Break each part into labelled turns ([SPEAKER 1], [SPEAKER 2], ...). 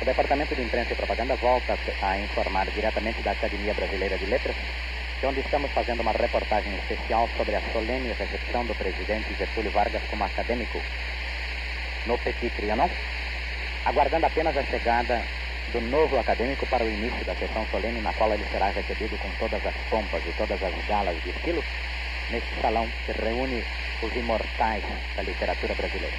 [SPEAKER 1] O Departamento de Imprensa e Propaganda volta a informar diretamente da Academia Brasileira de Letras, de onde estamos fazendo uma reportagem especial sobre a solene recepção do presidente Getúlio Vargas como acadêmico no Petit Trianon, aguardando apenas a chegada do novo acadêmico para o início da sessão solene, na qual ele será recebido com todas as pompas e todas as galas de estilo, neste salão que reúne os imortais da literatura brasileira.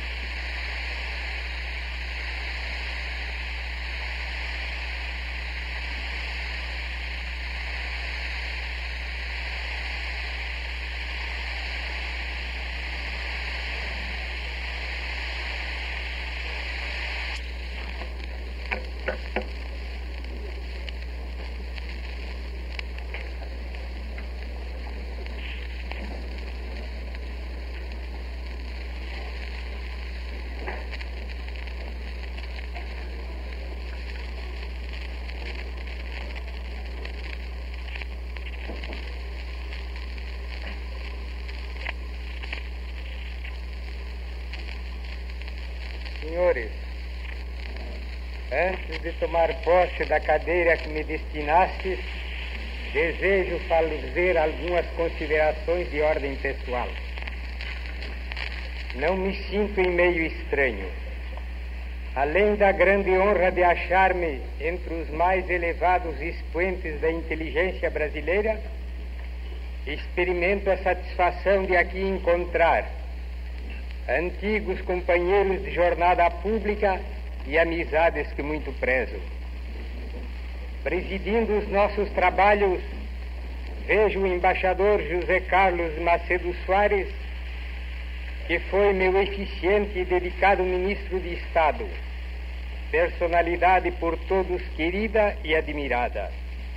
[SPEAKER 2] Senhores, antes de tomar posse da cadeira que me destinastes, desejo fazer algumas considerações de ordem pessoal. Não me sinto em meio estranho. Além da grande honra de achar-me entre os mais elevados expoentes da inteligência brasileira, experimento a satisfação de aqui encontrar antigos companheiros de jornada pública e amizades que muito prezo. Presidindo os nossos trabalhos, vejo o embaixador José Carlos Macedo Soares, que foi meu eficiente e dedicado ministro de Estado, personalidade por todos querida e admirada.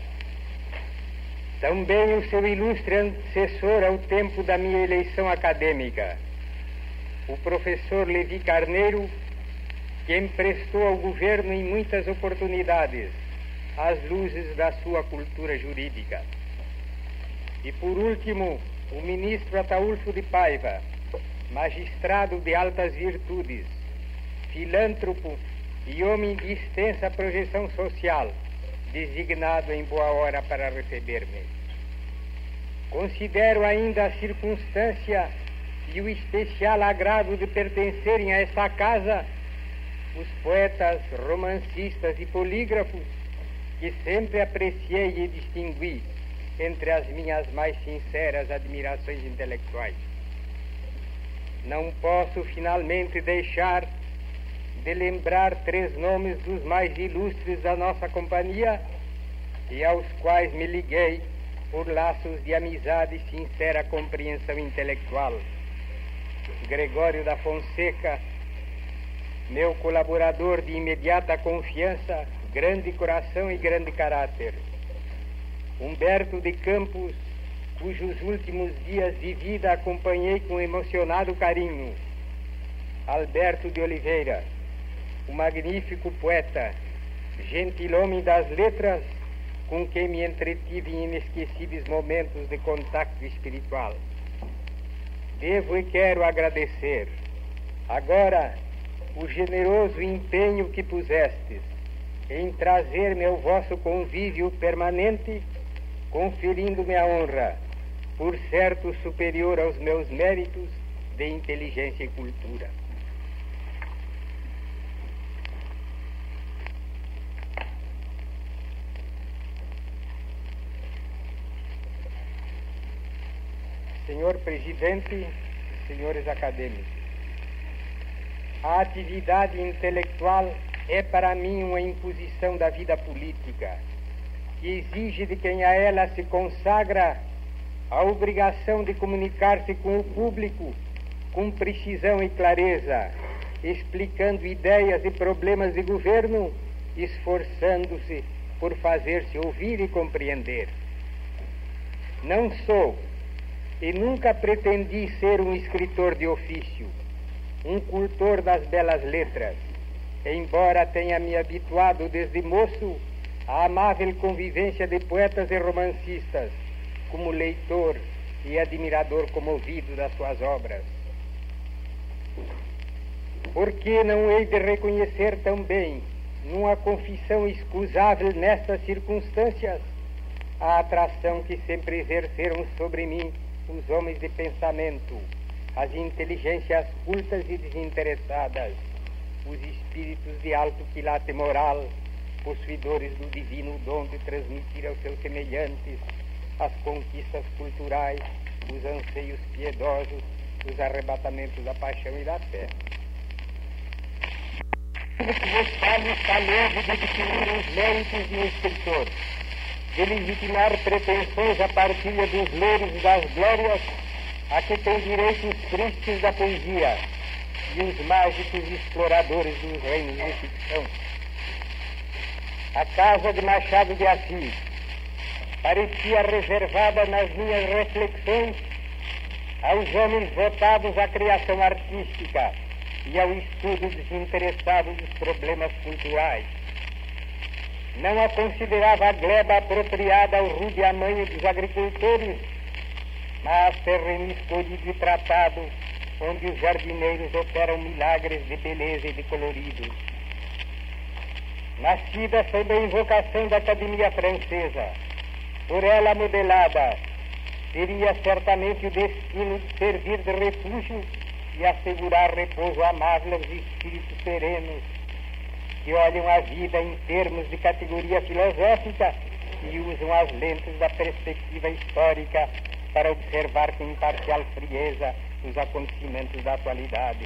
[SPEAKER 2] Também o seu ilustre antecessor ao tempo da minha eleição acadêmica, o professor Levi Carneiro, que emprestou ao governo em muitas oportunidades as luzes da sua cultura jurídica. E por último, o ministro Ataúlfo de Paiva, magistrado de altas virtudes, filântropo e homem de extensa projeção social, designado em boa hora para receber-me. Considero ainda a circunstância e o especial agrado de pertencerem a esta casa os poetas, romancistas e polígrafos que sempre apreciei e distingui entre as minhas mais sinceras admirações intelectuais. Não posso finalmente deixar de lembrar 3 nomes dos mais ilustres da nossa companhia e aos quais me liguei por laços de amizade e sincera compreensão intelectual. Gregório da Fonseca, meu colaborador de imediata confiança, grande coração e grande caráter. Humberto de Campos, cujos últimos dias de vida acompanhei com emocionado carinho. Alberto de Oliveira, o magnífico poeta, gentilhomem das letras, com quem me entretive em inesquecíveis momentos de contato espiritual. Devo e quero agradecer, agora, o generoso empenho que pusestes em trazer-me ao vosso convívio permanente, conferindo-me a honra, por certo superior aos meus méritos de inteligência e cultura. Senhor Presidente, senhores acadêmicos, a atividade intelectual é para mim uma imposição da vida política, que exige de quem a ela se consagra a obrigação de comunicar-se com o público com precisão e clareza, explicando ideias e problemas de governo, esforçando-se por fazer-se ouvir e compreender. Não sou e nunca pretendi ser um escritor de ofício, um cultor das belas letras, embora tenha me habituado desde moço à amável convivência de poetas e romancistas, como leitor e admirador comovido das suas obras. Por que não hei de reconhecer também numa confissão excusável nestas circunstâncias, a atração que sempre exerceram sobre mim os homens de pensamento, as inteligências cultas e desinteressadas, os espíritos de alto quilate moral, possuidores do divino dom de transmitir aos seus semelhantes as conquistas culturais, os anseios piedosos, os arrebatamentos da paixão e da fé. O que vos falo está longe de definir os méritos de um escritor, de legitimar pretensões à partilha dos louros e das glórias a que têm direito os tristes da poesia e os mágicos exploradores dos reinos de ficção. A casa de Machado de Assis parecia reservada nas minhas reflexões aos homens votados à criação artística e ao estudo desinteressado dos problemas culturais. Não a considerava a gleba apropriada ao rude amanho dos agricultores, mas terreno escolhido e tratado, onde os jardineiros operam milagres de beleza e de colorido. Nascida sob a invocação da Academia Francesa, por ela modelada, teria certamente o destino de servir de refúgio e assegurar repouso amável aos espíritos serenos que olham a vida em termos de categoria filosófica e usam as lentes da perspectiva histórica para observar com imparcial frieza os acontecimentos da atualidade.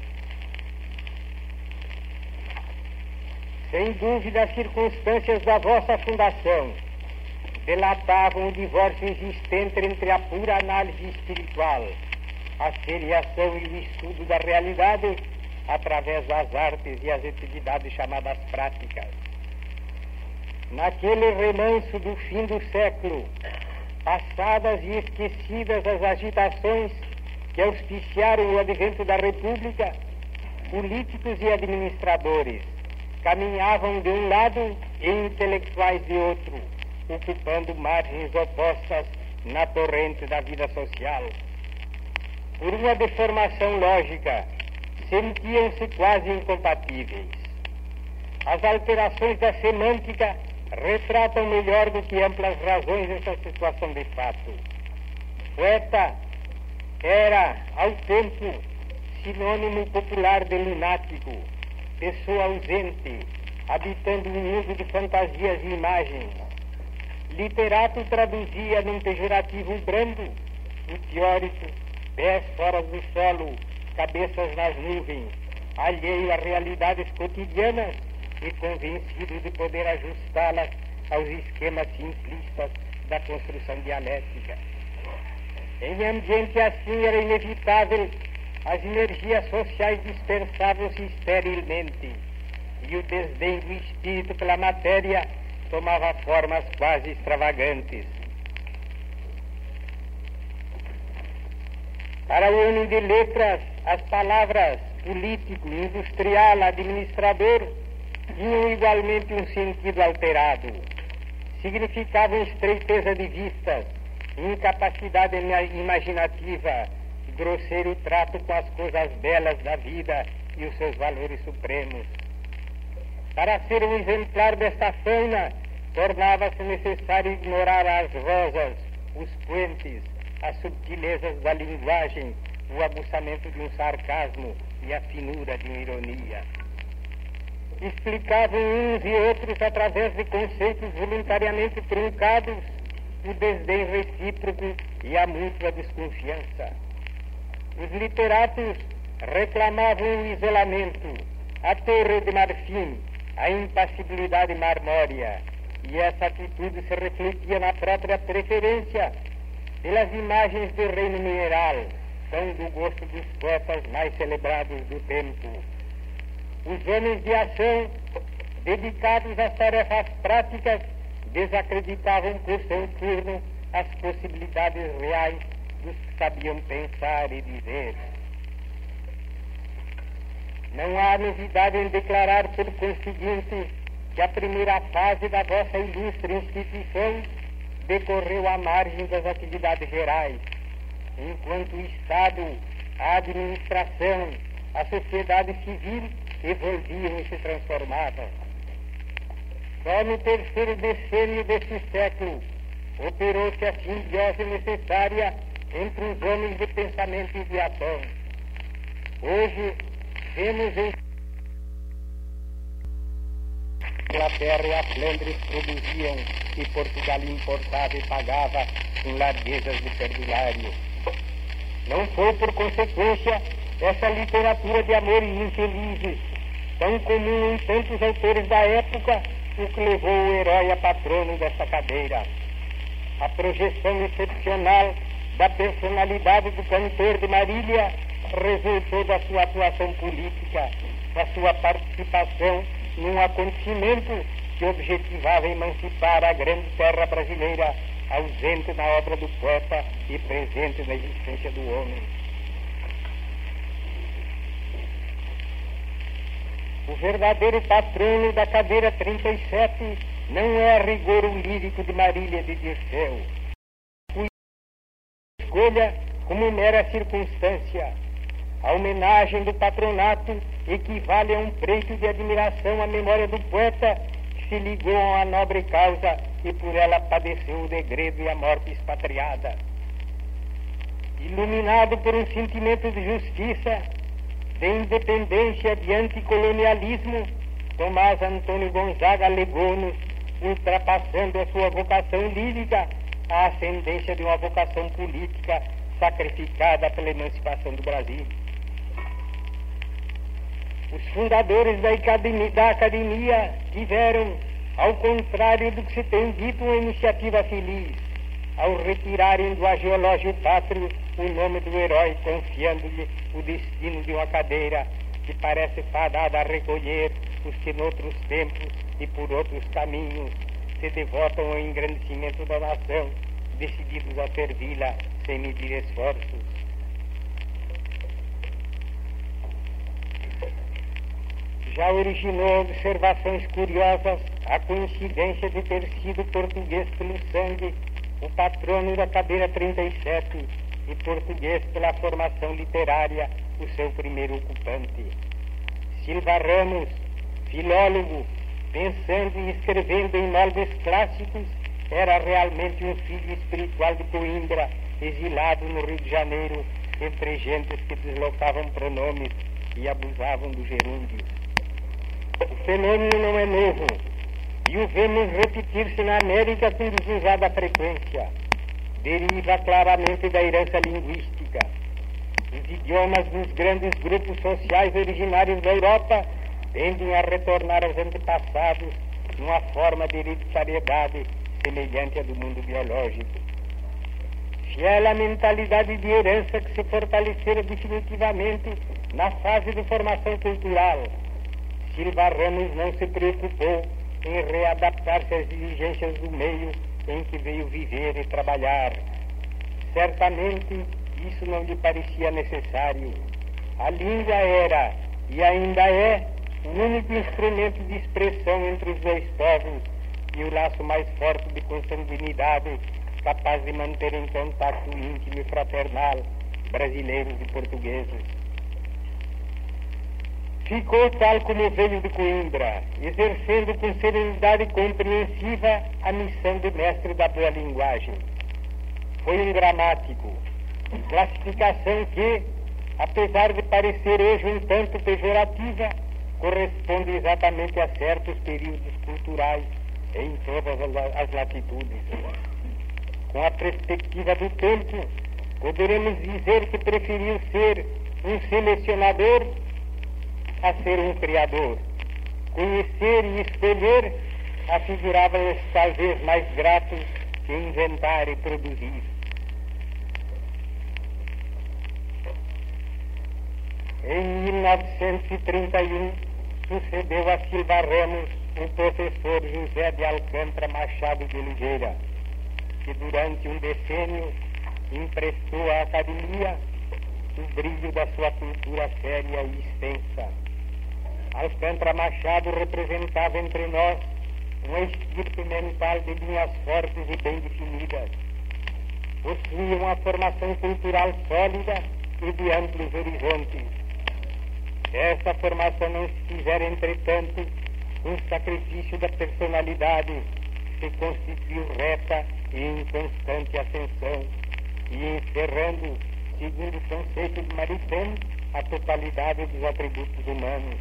[SPEAKER 2] Sem dúvida, as circunstâncias da vossa fundação delatavam o divórcio existente entre a pura análise espiritual, a seriação e o estudo da realidade através das artes e as atividades chamadas práticas. Naquele remanso do fim do século, passadas e esquecidas as agitações que auspiciaram o advento da República, políticos e administradores caminhavam de um lado e intelectuais de outro, ocupando margens opostas na torrente da vida social. Por uma deformação lógica, sentiam-se quase incompatíveis. As alterações da semântica retratam melhor do que amplas razões essa situação de fato. Poeta era, ao tempo, sinônimo popular de lunático, pessoa ausente, habitando um mundo de fantasias e imagens. Literato traduzia num pejorativo brando o teórico, pés fora do solo, cabeças nas nuvens, alheio a realidades cotidianas e convencido de poder ajustá-las aos esquemas simplistas da construção dialética. Em ambiente assim era inevitável as energias sociais dispersavam-se esterilmente e o desdém do espírito pela matéria tomava formas quase extravagantes. Para o homem de letras, as palavras político, industrial, administrador tinham igualmente um sentido alterado. Significavam estreiteza de vistas, incapacidade imaginativa, grosseiro trato com as coisas belas da vida e os seus valores supremos. Para ser um exemplar desta fauna, tornava-se necessário ignorar as rosas, os puentes, as subtilezas da linguagem, o aguçamento de um sarcasmo e a finura de uma ironia. Explicavam uns e outros, através de conceitos voluntariamente truncados, o desdém recíproco e a mútua desconfiança. Os literatos reclamavam o isolamento, a torre de marfim, a impassibilidade marmórea, e essa atitude se refletia na própria preferência pelas imagens do reino mineral, tão do gosto dos poetas mais celebrados do tempo. Os homens de ação, dedicados às tarefas práticas, desacreditavam por seu turno as possibilidades reais dos que sabiam pensar e dizer. Não há novidade em declarar, por conseguinte, que a primeira fase da vossa ilustre instituição decorreu à margem das atividades gerais, enquanto o Estado, a administração, a sociedade civil evoluíam e se transformavam. Só no terceiro decênio deste século operou-se a simbiose necessária entre os homens de pensamento e de ação. Hoje, vemos em Inglaterra e a Flandres produziam e Portugal importava e pagava com larguezas de perdulário. Não foi, por consequência, essa literatura de amores infelizes, tão comum em tantos autores da época, o que levou o herói a patrono dessa cadeira. A projeção excepcional da personalidade do cantor de Marília resultou da sua atuação política, da sua participação num acontecimento que objetivava emancipar a grande terra brasileira, ausente na obra do poeta e presente na existência do homem. O verdadeiro patrono da cadeira 37 não é a rigor o lírico de Marília de Dirceu. O escolha como mera circunstância. A homenagem do patronato equivale a um preito de admiração à memória do poeta que se ligou a uma nobre causa e por ela padeceu o degredo e a morte expatriada. Iluminado por um sentimento de justiça, de independência, de anticolonialismo, Tomás Antônio Gonzaga legou-nos, ultrapassando a sua vocação lírica, a ascendência de uma vocação política sacrificada pela emancipação do Brasil. Os fundadores da academia tiveram, ao contrário do que se tem dito, uma iniciativa feliz, ao retirarem do agiológio pátrio o nome do herói, confiando-lhe o destino de uma cadeira que parece fadada a recolher os que noutros tempos e por outros caminhos se devotam ao engrandecimento da nação, decididos a servi-la sem medir esforços. Já originou observações curiosas a coincidência de ter sido português pelo sangue o patrono da cadeira 37 e português pela formação literária o seu primeiro ocupante. Silva Ramos, filólogo, pensando e escrevendo em moldes clássicos, era realmente um filho espiritual de Coimbra, exilado no Rio de Janeiro, entre gentes que deslocavam pronomes e abusavam do gerúndio. O fenômeno não é novo, e o vemos repetir-se na América com desusada frequência. Deriva claramente da herança linguística. Os idiomas dos grandes grupos sociais originários da Europa tendem a retornar aos antepassados numa forma de hereditariedade semelhante à do mundo biológico. Fiel à mentalidade de herança que se fortalecera definitivamente na fase de formação cultural, Silva Ramos não se preocupou em readaptar-se às exigências do meio em que veio viver e trabalhar. Certamente isso não lhe parecia necessário. A língua era, e ainda é, o único instrumento de expressão entre os dois povos e o laço mais forte de consanguinidade capaz de manter em contato íntimo e fraternal brasileiros e portugueses. Ficou tal como veio de Coimbra, exercendo com serenidade compreensiva a missão de mestre da boa linguagem. Foi um gramático, classificação que, apesar de parecer hoje um tanto pejorativa, corresponde exatamente a certos períodos culturais em todas as latitudes. Com a perspectiva do tempo, poderemos dizer que preferiu ser um selecionador a ser um criador. Conhecer e escolher afiguravam-lhes talvez mais gratos que inventar e produzir. Em 1931, sucedeu a Silva Ramos o professor José de Alcântara Machado de Oliveira, que durante um decênio emprestou à academia o brilho da sua cultura séria e extensa. Alcântara Machado representava entre nós uma estirpe mental de linhas fortes e bem definidas. Possuía uma formação cultural sólida e de amplos horizontes. Essa formação não se fizera, entretanto, um sacrifício da personalidade se constituiu reta e em constante ascensão, e encerrando, segundo o conceito de Maritain, a totalidade dos atributos humanos.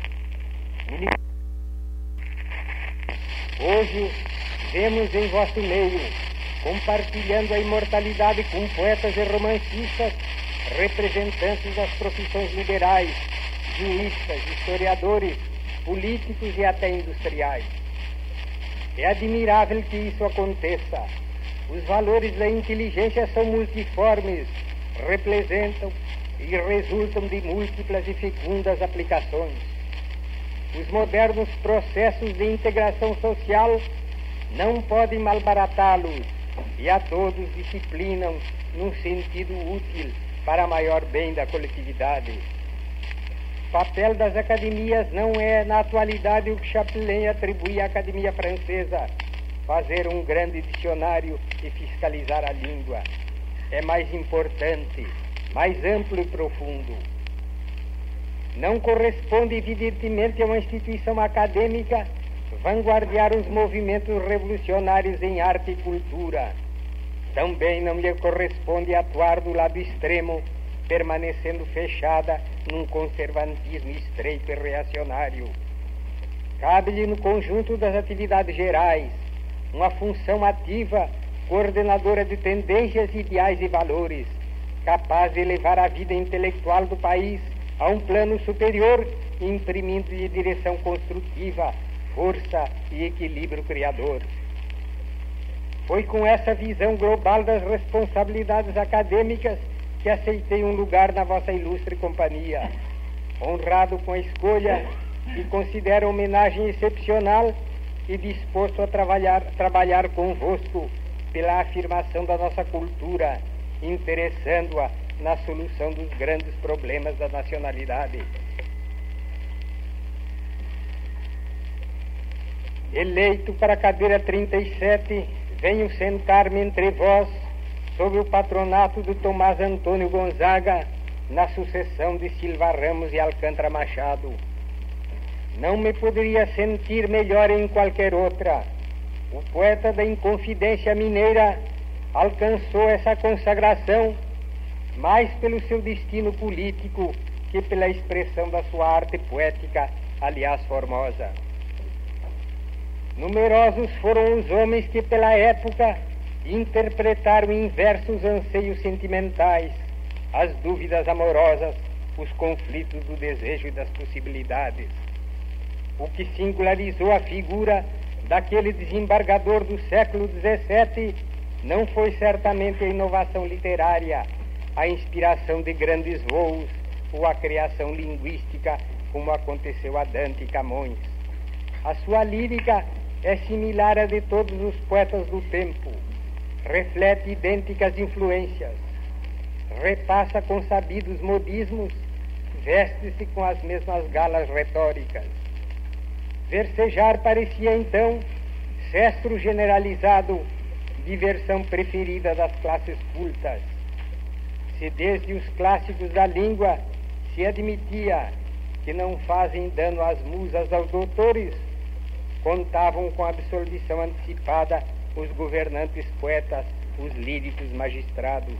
[SPEAKER 2] Hoje vemos em vosso meio, compartilhando a imortalidade com poetas e romancistas, representantes das profissões liberais, juízes, historiadores, políticos e até industriais. É admirável que isso aconteça. Os valores da inteligência são multiformes, representam e resultam de múltiplas e fecundas aplicações. Os modernos processos de integração social não podem malbaratá-los e a todos disciplinam num sentido útil para maior bem da coletividade. O papel das academias não é, na atualidade, o que Chapelain atribui à Academia Francesa, fazer um grande dicionário e fiscalizar a língua. É mais importante, mais amplo e profundo. Não corresponde, evidentemente, a uma instituição acadêmica vanguardiar os movimentos revolucionários em arte e cultura. Também não lhe corresponde atuar do lado extremo, permanecendo fechada num conservatismo estreito e reacionário. Cabe-lhe, no conjunto das atividades gerais, uma função ativa, coordenadora de tendências, ideais e valores, capaz de elevar a vida intelectual do país a um plano superior, imprimindo-lhe direção construtiva, força e equilíbrio criador. Foi com essa visão global das responsabilidades acadêmicas que aceitei um lugar na vossa ilustre companhia. Honrado com a escolha, e considero homenagem excepcional e disposto a trabalhar convosco pela afirmação da nossa cultura, interessando-a na solução dos grandes problemas da nacionalidade. Eleito para a cadeira 37, venho sentar-me entre vós sob o patronato de Tomás Antônio Gonzaga, na sucessão de Silva Ramos e Alcântara Machado. Não me poderia sentir melhor em qualquer outra. O poeta da Inconfidência Mineira alcançou essa consagração mais pelo seu destino político que pela expressão da sua arte poética, aliás formosa. Numerosos foram os homens que pela época interpretaram em versos anseios sentimentais, as dúvidas amorosas, os conflitos do desejo e das possibilidades. O que singularizou a figura daquele desembargador do século XVII não foi certamente a inovação literária, a inspiração de grandes voos ou a criação linguística, como aconteceu a Dante e Camões. A sua lírica é similar à de todos os poetas do tempo, reflete idênticas influências, repassa com sabidos modismos, veste-se com as mesmas galas retóricas. Versejar parecia então cestro generalizado, diversão preferida das classes cultas. Se desde os clássicos da língua se admitia que não fazem dano às musas aos doutores, contavam com a absolvição antecipada os governantes poetas, os líricos magistrados.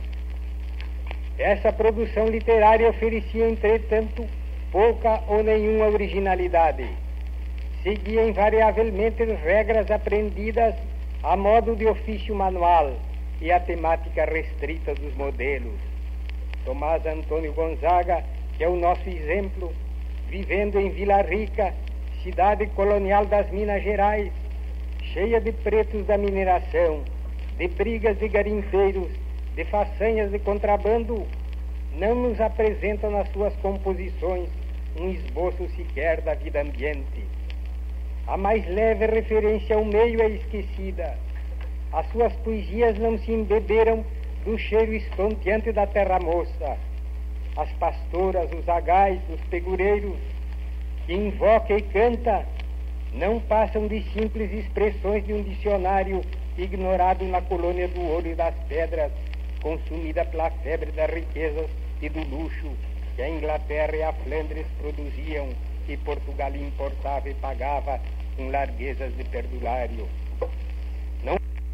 [SPEAKER 2] Essa produção literária oferecia, entretanto, pouca ou nenhuma originalidade. Seguia invariavelmente regras aprendidas a modo de ofício manual e a temática restrita dos modelos. Tomás Antônio Gonzaga, que é o nosso exemplo, vivendo em Vila Rica, cidade colonial das Minas Gerais, cheia de pretos da mineração, de brigas de garimpeiros, de façanhas de contrabando, não nos apresenta nas suas composições um esboço sequer da vida ambiente. A mais leve referência ao meio é esquecida. As suas poesias não se embeberam do cheiro estonteante da terra moça. As pastoras, os agais, os pegureiros, que invoca e canta, não passam de simples expressões de um dicionário ignorado na colônia do ouro e das pedras, consumida pela febre das riquezas e do luxo que a Inglaterra e a Flandres produziam que Portugal importava e pagava com larguezas de perdulário. Não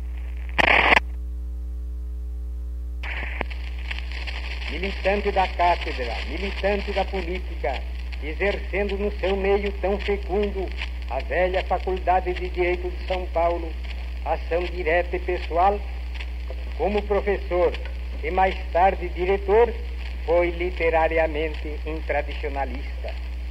[SPEAKER 2] militante da cátedra, militante da política, exercendo no seu meio tão fecundo a velha Faculdade de Direito de São Paulo, ação direta e pessoal, como professor e mais tarde diretor, foi literariamente um tradicionalista.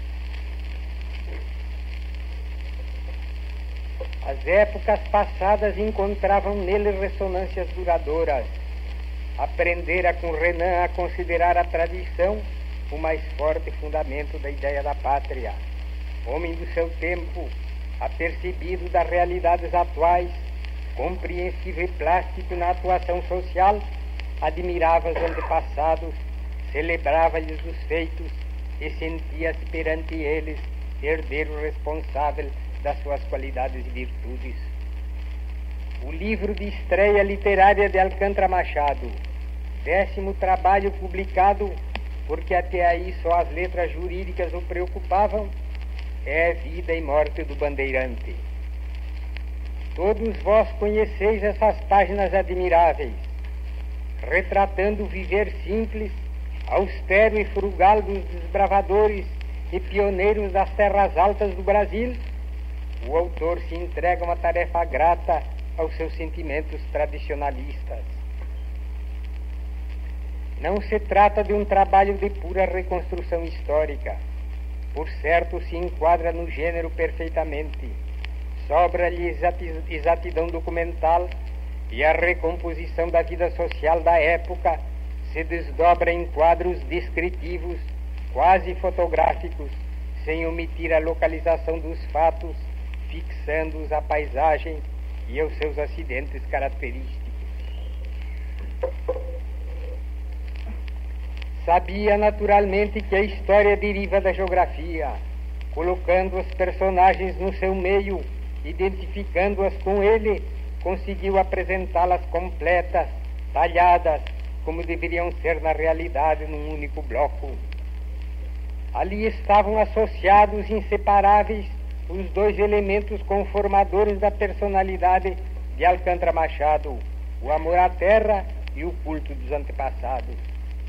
[SPEAKER 2] As épocas passadas encontravam nele ressonâncias duradouras. Aprendera com Renan a considerar a tradição o mais forte fundamento da ideia da pátria. Homem do seu tempo, apercebido das realidades atuais, compreensivo e plástico na atuação social, admirava os antepassados, celebrava-lhes os feitos e sentia-se perante eles herdeiro responsável das suas qualidades e virtudes. O livro de estreia literária de Alcântara Machado, 10º trabalho publicado, porque até aí só as letras jurídicas o preocupavam, é Vida e Morte do Bandeirante. Todos vós conheceis essas páginas admiráveis, retratando o viver simples, austero e frugal dos desbravadores e pioneiros das terras altas do Brasil. O autor se entrega a uma tarefa grata aos seus sentimentos tradicionalistas. Não se trata de um trabalho de pura reconstrução histórica. Por certo, se enquadra no gênero perfeitamente. Sobra-lhe exatidão documental e a recomposição da vida social da época se desdobra em quadros descritivos, quase fotográficos, sem omitir a localização dos fatos, fixando-os à paisagem e aos seus acidentes característicos. Sabia naturalmente que a história deriva da geografia, colocando os personagens no seu meio, identificando-as com ele, conseguiu apresentá-las completas, talhadas, como deveriam ser na realidade num único bloco. Ali estavam associados inseparáveis os dois elementos conformadores da personalidade de Alcântara Machado, o amor à terra e o culto dos antepassados.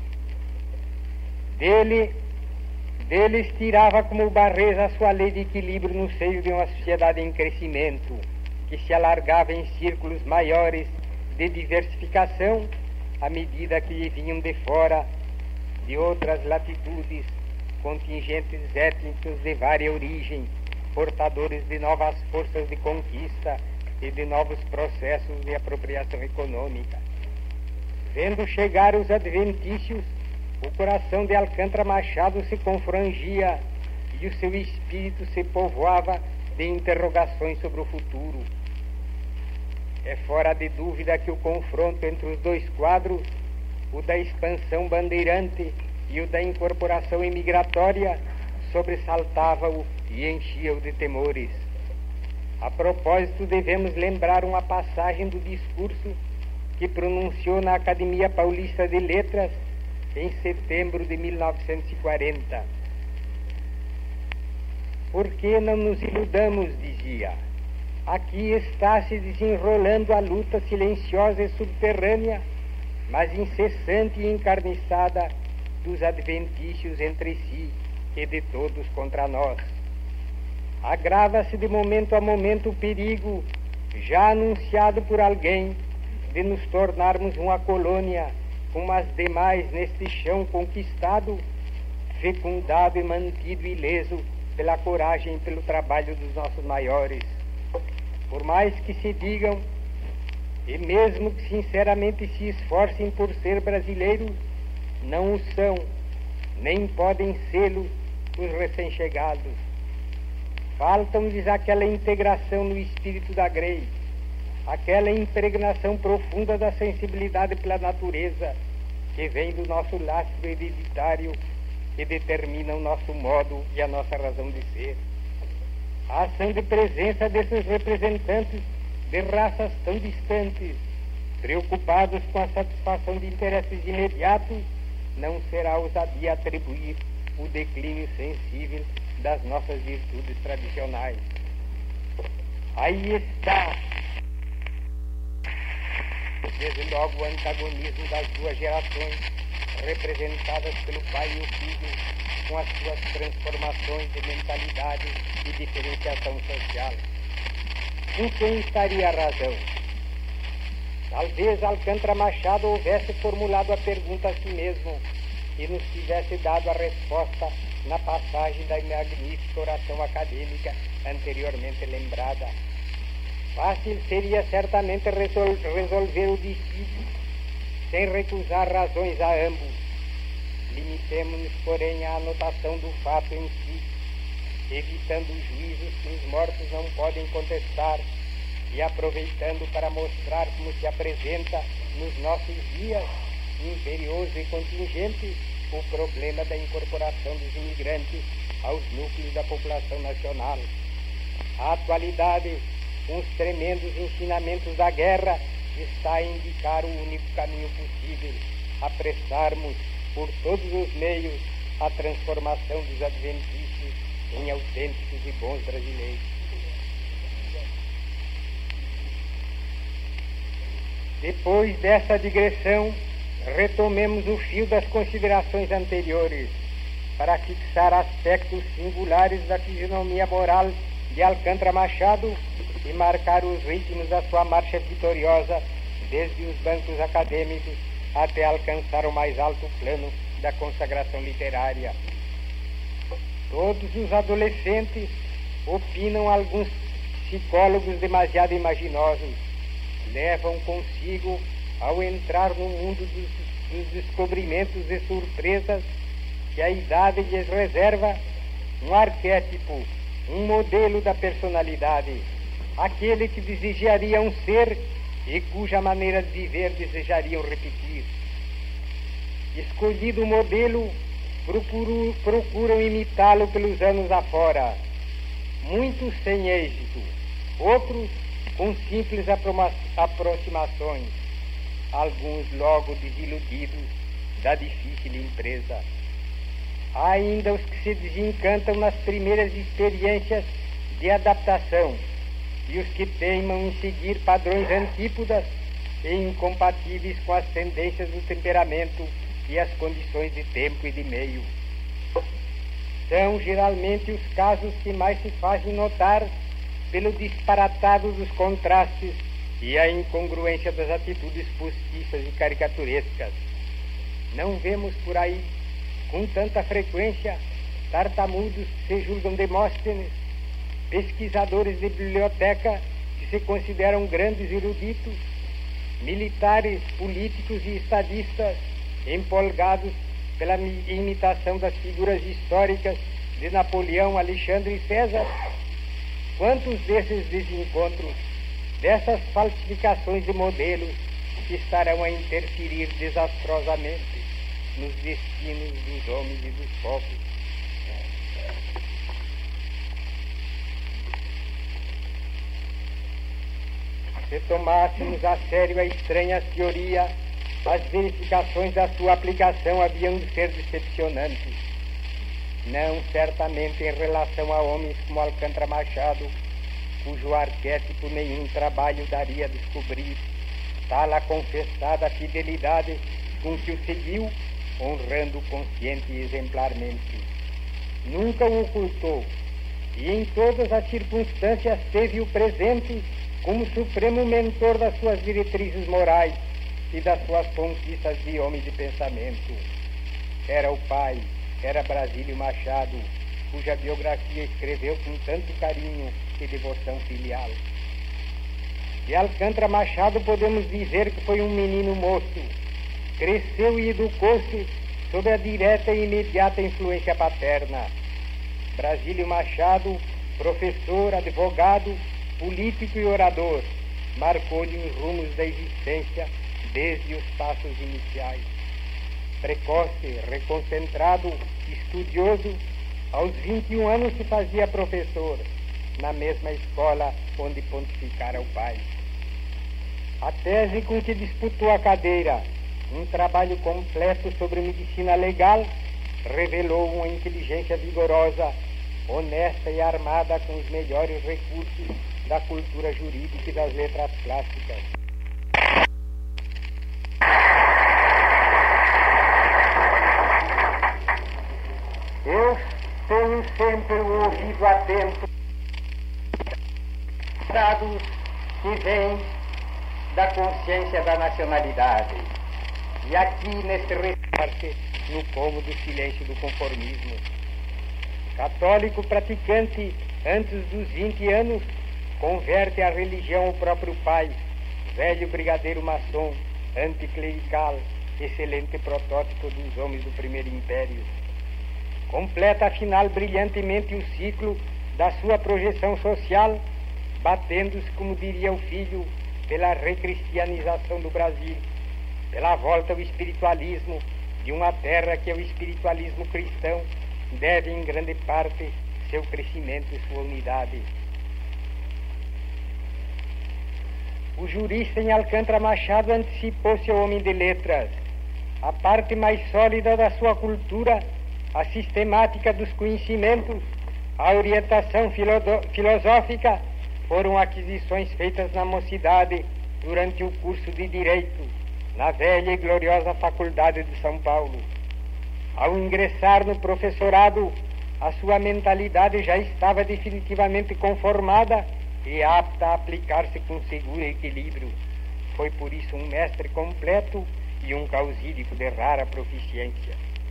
[SPEAKER 2] Deles tirava como barreza a sua lei de equilíbrio no seio de uma sociedade em crescimento, que se alargava em círculos maiores de diversificação à medida que lhe vinham de fora, de outras latitudes, contingentes étnicos de vária origem, portadores de novas forças de conquista e de novos processos de apropriação econômica. Vendo chegar os adventícios, o coração de Alcântara Machado se confrangia e o seu espírito se povoava de interrogações sobre o futuro. É fora de dúvida que o confronto entre os dois quadros, o da expansão bandeirante e o da incorporação imigratória, sobressaltava-o e enchia-o de temores. A propósito, devemos lembrar uma passagem do discurso que pronunciou na Academia Paulista de Letras em setembro de 1940. Por que não nos iludamos, dizia. Aqui está se desenrolando a luta silenciosa e subterrânea, mas incessante e encarniçada dos adventícios entre si e de todos contra nós. Agrava-se de momento a momento o perigo, já anunciado por alguém, de nos tornarmos uma colônia, como as demais neste chão conquistado, fecundado e mantido ileso pela coragem e pelo trabalho dos nossos maiores. Por mais que se digam, e mesmo que sinceramente se esforcem por ser brasileiros, não o são, nem podem sê-lo os recém-chegados. Faltam-lhes aquela integração no espírito da Grey, aquela impregnação profunda da sensibilidade pela natureza, que vem do nosso lastro hereditário, que determina o nosso modo e a nossa razão de ser. A ação de presença desses representantes de raças tão distantes, preocupados com a satisfação de interesses imediatos, não será ousadia atribuir o declínio sensível das nossas virtudes tradicionais. Aí está, desde logo, o antagonismo das duas gerações, representadas pelo pai e o filho, com as suas transformações de mentalidade e diferenciação social. Com quem estaria a razão? Talvez Alcântara Machado houvesse formulado a pergunta a si mesmo e nos tivesse dado a resposta na passagem da magnífica oração acadêmica anteriormente lembrada. Fácil seria certamente resolver o difícil, sem recusar razões a ambos. Limitemo-nos, porém, à anotação do fato em si, evitando os juízos que os mortos não podem contestar e aproveitando para mostrar como se apresenta nos nossos dias, imperioso e contingente, o problema da incorporação dos imigrantes aos núcleos da população nacional. A atualidade, com os tremendos ensinamentos da guerra, está a indicar o único caminho possível: apressarmos por todos os meios a transformação dos adventícios em autênticos e bons brasileiros. Depois dessa digressão, retomemos o fio das considerações anteriores para fixar aspectos singulares da fisionomia moral de Alcântara Machado e marcar os ritmos da sua marcha vitoriosa desde os bancos acadêmicos até alcançar o mais alto plano da consagração literária. Todos os adolescentes, opinam alguns psicólogos demasiado imaginosos, levam consigo, ao entrar no mundo dos descobrimentos e surpresas que a idade lhes reserva, um arquétipo, um modelo da personalidade, aquele que desejariam ser e cuja maneira de viver desejariam repetir. Escolhido o modelo, procuram imitá-lo pelos anos afora, muitos sem êxito, outros com simples aproximações, alguns logo desiludidos da difícil empresa. Há ainda os que se desencantam nas primeiras experiências de adaptação e os que teimam em seguir padrões antípodas e incompatíveis com as tendências do temperamento e as condições de tempo e de meio. São geralmente os casos que mais se fazem notar pelo disparatado dos contrastes e a incongruência das atitudes postiças e caricaturescas. Não vemos por aí, com tanta frequência, tartamudos que se julgam Demóstenes, pesquisadores de biblioteca que se consideram grandes eruditos, militares, políticos e estadistas empolgados pela imitação das figuras históricas de Napoleão, Alexandre e César. Quantos desses desencontros, dessas falsificações de modelos, estarão a interferir desastrosamente nos destinos dos homens e dos povos? Se tomássemos a sério a estranha teoria, as verificações da sua aplicação haviam de ser decepcionantes. Não certamente em relação a homens como Alcântara Machado, cujo arquétipo nenhum trabalho daria a descobrir, tal a confessada fidelidade com que o seguiu, honrando consciente e exemplarmente. Nunca o ocultou, e em todas as circunstâncias teve-o presente como supremo mentor das suas diretrizes morais e das suas conquistas de homem de pensamento. Era o pai, era Brasílio Machado, cuja biografia escreveu com tanto carinho e devoção filial. De Alcântara Machado podemos dizer que foi um menino moço, cresceu e educou-se sob a direta e imediata influência paterna. Brasílio Machado, professor, advogado, político e orador, marcou-lhe os rumos da existência desde os passos iniciais. Precoce, reconcentrado, estudioso, aos 21 anos se fazia professor, na mesma escola onde pontificara o pai. A tese com que disputou a cadeira, um trabalho completo sobre medicina legal, revelou uma inteligência vigorosa honesta e armada com os melhores recursos da cultura jurídica e das letras clássicas. Eu tenho sempre o ouvido atento dados que vêm da consciência da nacionalidade. E aqui, nesse recorte, no cômodo silêncio do conformismo. Católico praticante, antes dos 20 anos, converte a religião o próprio pai, velho brigadeiro maçom, anticlerical, excelente protótipo dos homens do primeiro império. Completa, afinal, brilhantemente o ciclo da sua projeção social, batendo-se, como diria o filho, pela recristianização do Brasil, pela volta ao espiritualismo de uma terra que ao espiritualismo cristão deve, em grande parte, seu crescimento e sua unidade. O jurista em Alcântara Machado antecipou-se ao homem de letras. A parte mais sólida da sua cultura, a sistemática dos conhecimentos, a orientação filosófica, foram aquisições feitas na mocidade durante o curso de Direito, na velha e gloriosa Faculdade de São Paulo. Ao ingressar no professorado, a sua mentalidade já estava definitivamente conformada e apta a aplicar-se com seguro equilíbrio. Foi por isso um mestre completo e um causídico de rara proficiência.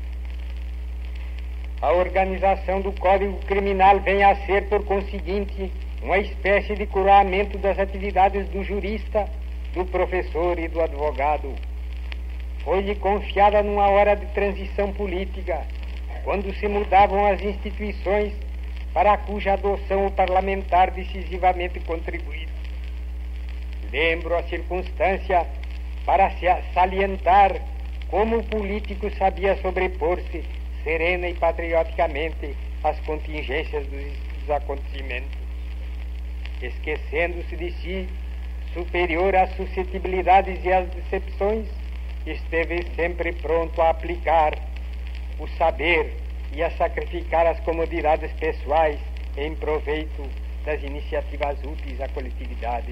[SPEAKER 2] A organização do Código Criminal vem a ser, por conseguinte, uma espécie de coroamento das atividades do jurista, do professor e do advogado. Foi-lhe confiada numa hora de transição política, quando se mudavam as instituições para cuja adoção o parlamentar decisivamente contribuiu. Lembro a circunstância para salientar como o político sabia sobrepor-se serena e patrioticamente às contingências dos acontecimentos, esquecendo-se de si, superior às suscetibilidades e às decepções, esteve sempre pronto a aplicar o saber e a sacrificar as comodidades pessoais em proveito das iniciativas úteis à coletividade.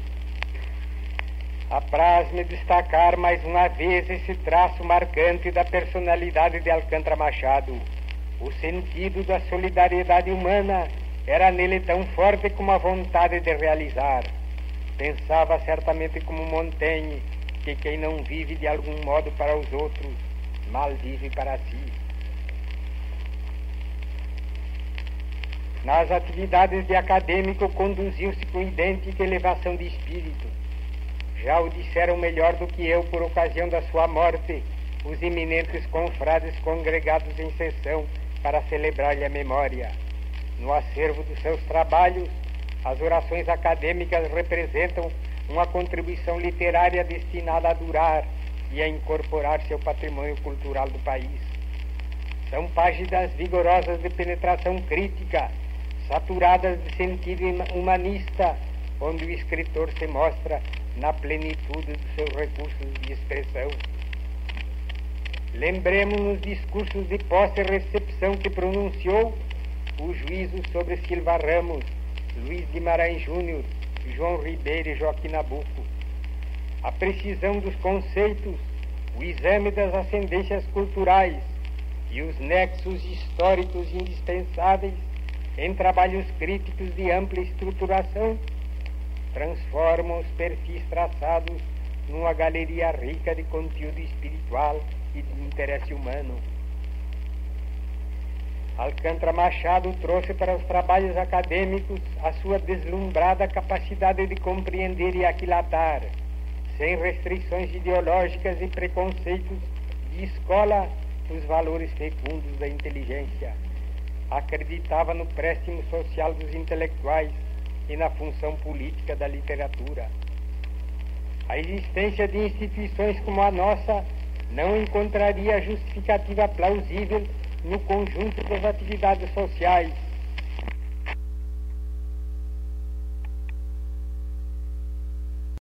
[SPEAKER 2] Apraz-me destacar mais uma vez esse traço marcante da personalidade de Alcântara Machado. O sentido da solidariedade humana era nele tão forte como a vontade de realizar. Pensava certamente como Montaigne, que quem não vive de algum modo para os outros, mal vive para si. Nas atividades de acadêmico conduziu-se com idêntica elevação de espírito. Já o disseram melhor do que eu por ocasião da sua morte os eminentes confrades congregados em sessão para celebrar-lhe a memória. No acervo dos seus trabalhos, as orações acadêmicas representam uma contribuição literária destinada a durar e a incorporar-se ao patrimônio cultural do país. São páginas vigorosas de penetração crítica, saturadas de sentido humanista, onde o escritor se mostra na plenitude dos seus recursos de expressão. Lembremos nos discursos de posse e recepção que pronunciou o juízo sobre Silva Ramos, Luiz Guimarães Júnior, João Ribeiro e Joaquim Nabuco. A precisão dos conceitos, o exame das ascendências culturais e os nexos históricos indispensáveis em trabalhos críticos de ampla estruturação transformam os perfis traçados numa galeria rica de conteúdo espiritual e de interesse humano. Alcântara Machado trouxe para os trabalhos acadêmicos a sua deslumbrada capacidade de compreender e aquilatar, sem restrições ideológicas e preconceitos de escola, os valores fecundos da inteligência. Acreditava no préstimo social dos intelectuais e na função política da literatura. A existência de instituições como a nossa não encontraria justificativa plausível no conjunto das atividades sociais,